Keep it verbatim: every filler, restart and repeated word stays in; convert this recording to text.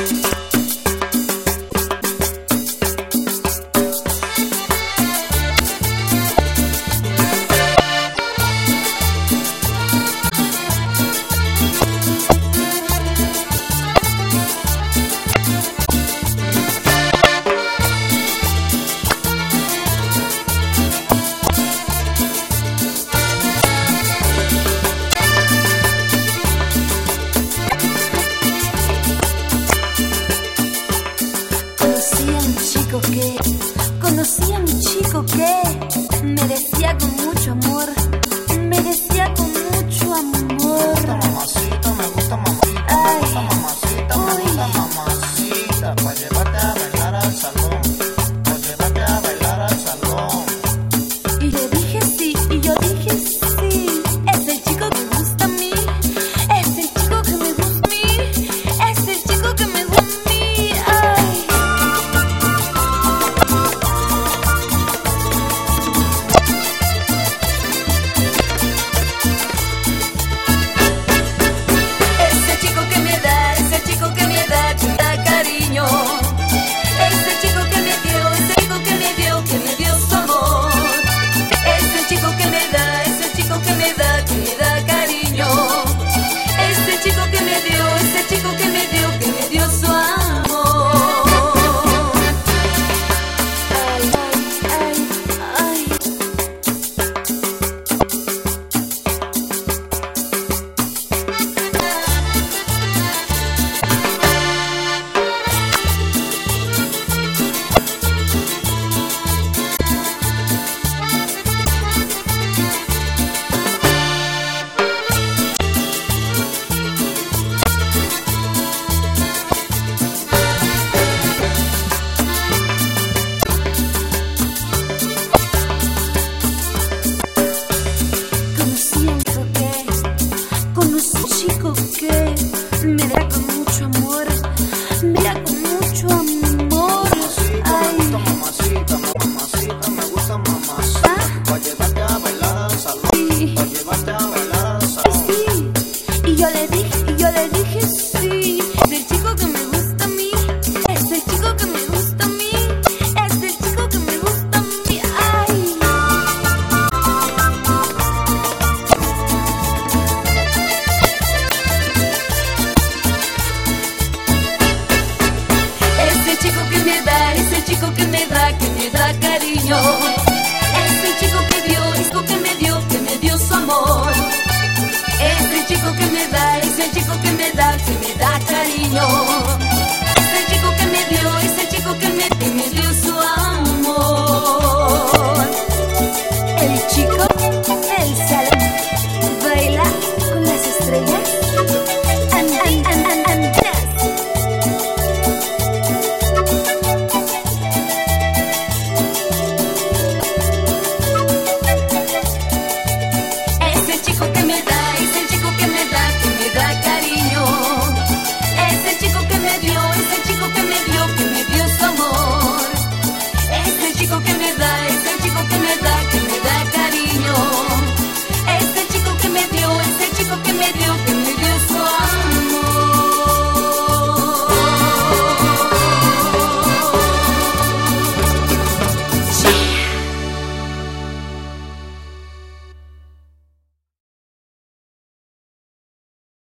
Que conocí a mi chico que me decía con mucho amor, me decía con mucho amor. Me gusta mamacita, me gusta mamacita, Ay, me gusta mamacita, me uy. gusta mamacita, pa' llevarte a bailar al salón, pa' llevarte a bailar al salón. Y le dije sí, y yo dije sí. Es el chico que me gusta a mí, es el chico que me gusta a mí, es el chico que me gusta a mí. Ay. Ese chico que me da, ese chico que me da, que me da cariño. Ese chico que me dio, ese chico que me dio, que me dio su amor. Ese chico que me da, ese chico que me da, que me da cariño. Ese chico que me dio, ese chico que me dio, que me dio su amor. Ay, ay, ay, ay. Conocí a un chico que, conocí a un chico que me da con mucho amor, me da con mucho amor. Mamacita, me gusta Ay, mamacita, mamacita, me gusta mamacita, ah, pa' llevarte a bailar al salón, sí, pa' llevarte a bailar al salón. sí. Y yo le dije, y yo le dije sí. Es el chico que me gusta a mí, es el chico que me gusta a mí, es el chico que me gusta a mí. Ay. Ese chico que me da, ese chico que me da, que me da cariño. Ese chico que dio, ese chico que me dio, que me dio su amor. Ese chico que me da, ese chico que me da, que me da cariño.